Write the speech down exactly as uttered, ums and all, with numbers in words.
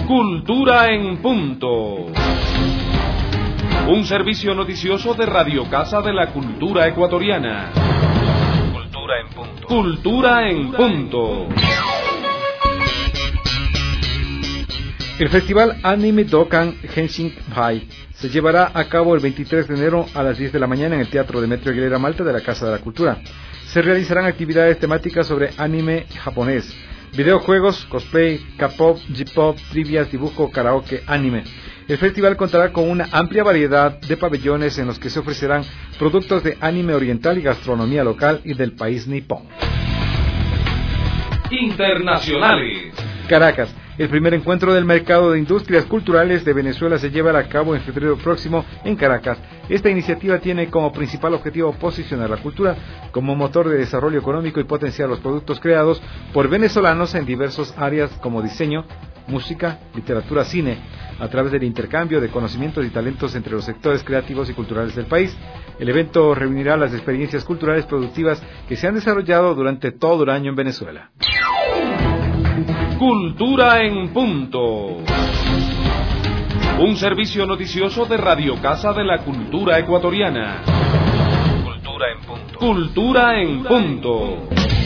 Cultura en punto. Un servicio noticioso de Radio Casa de la Cultura Ecuatoriana. Cultura en punto. Cultura en punto. El festival Anime Dokkan Henshin Pai se llevará a cabo el veintitrés de enero a las diez de la mañana en el Teatro Demetrio Aguilera Malta de la Casa de la Cultura. Se realizarán actividades temáticas sobre anime japonés, videojuegos, cosplay, K-pop, J-pop, trivias, dibujo, karaoke, anime. El festival contará con una amplia variedad de pabellones en los que se ofrecerán productos de anime oriental y gastronomía local y del país nipón. Internacionales. Caracas. El primer encuentro del mercado de industrias culturales de Venezuela se llevará a cabo en febrero próximo en Caracas. Esta iniciativa tiene como principal objetivo posicionar la cultura como motor de desarrollo económico y potenciar los productos creados por venezolanos en diversas áreas como diseño, música, literatura, cine, a través del intercambio de conocimientos y talentos entre los sectores creativos y culturales del país. El evento reunirá las experiencias culturales productivas que se han desarrollado durante todo el año en Venezuela. Cultura en punto. Un servicio noticioso de Radio Casa de la Cultura Ecuatoriana. Cultura en punto. Cultura en punto.